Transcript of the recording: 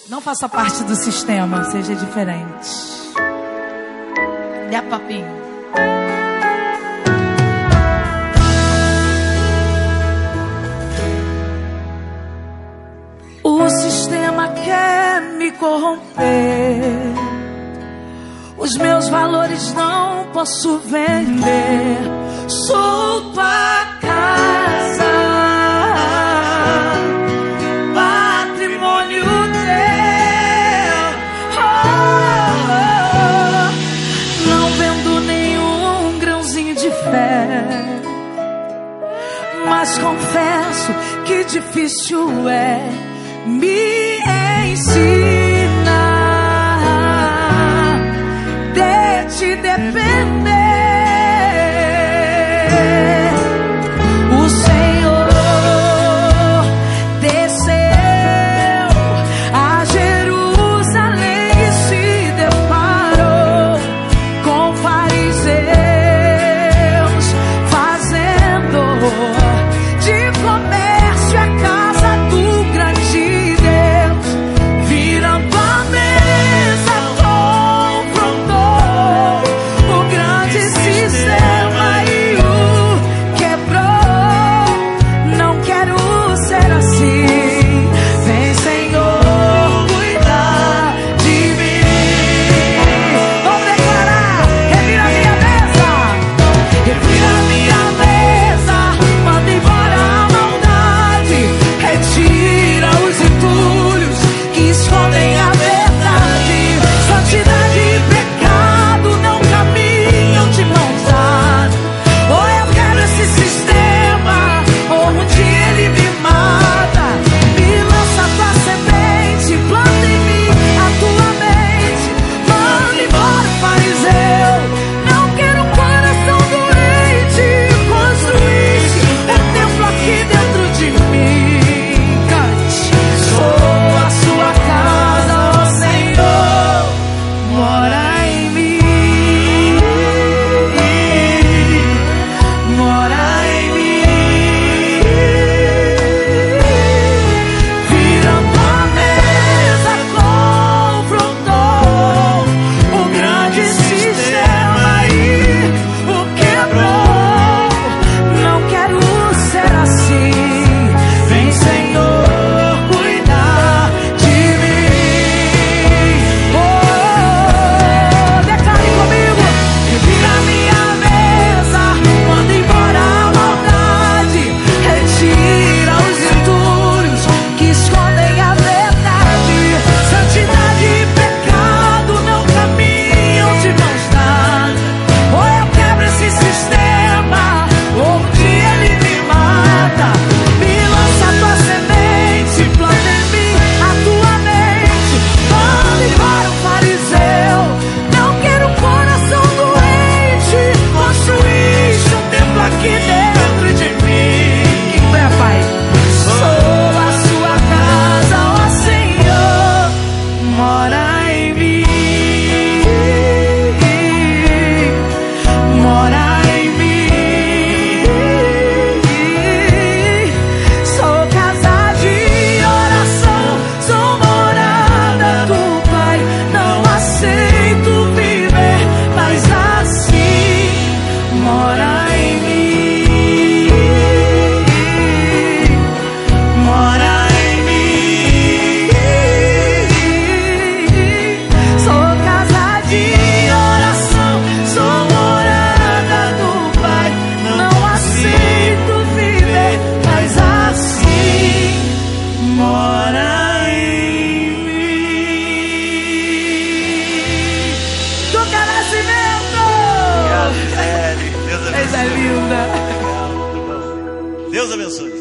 Não faça parte do sistema, seja diferente. Dê a papinho. O sistema quer me corromper. Os meus valores não posso vender. Sou tua casa, patrimônio teu. Não vendo nenhum grãozinho de fé, mas confesso que difícil é me ensinar de te depender. O Senhor desceu a Jerusalém e se deparou com fariseus fazendo de comércio a casa do grande Deus, virando a mesa, confrontou o grande sistema e o quebrou. Não quero ser assim. Vem, Senhor, cuidar de mim. Vamos declarar: revira minha mesa, revira minha mesa, manda embora a maldade, retira os entulhos que escondem a verdade. Santidade e pecado não caminham de mãos dadas. Ou eu quero esse sistema, ou um dia ele me mata. Me lança a tua semente, planta em mim a tua mente. Manda embora o fariseu. Não quero um coração doente. Construíste um templo aqui dentro de mim. Cante. Sou a sua casa, ó Senhor, mora em mim, mora em mim. Virando a mesa, confrontou o grande sistema e o quebrou. Não quero ser assim. Vem, Senhor, cuidar de mim. Oh, declare comigo: revira minha mesa, manda embora a maldade, retira os entulhos que escondem a verdade. Santidade e pecado não caminham de mãos dadas. Ou eu quebro esse sistema, ou um dia ele me mata. Me lança a tua semente, planta em mim a tua mente. Manda embora o fariseu. Não quero um coração doente. Construíste um templo aqui dentro de mim. Que fé, Pai. Sou a sua casa, ó Senhor, mora em mim, mora em mim. Sou casa de oração, sou morada do Pai. Não aceito viver mais assim. Mora em mim, mora em mim. Sou casa de oração, sou morada do Pai. Não aceito viver mais assim. Mora em mim. Duca Nascimento! Deus Coisa abençoe. linda. Deus abençoe.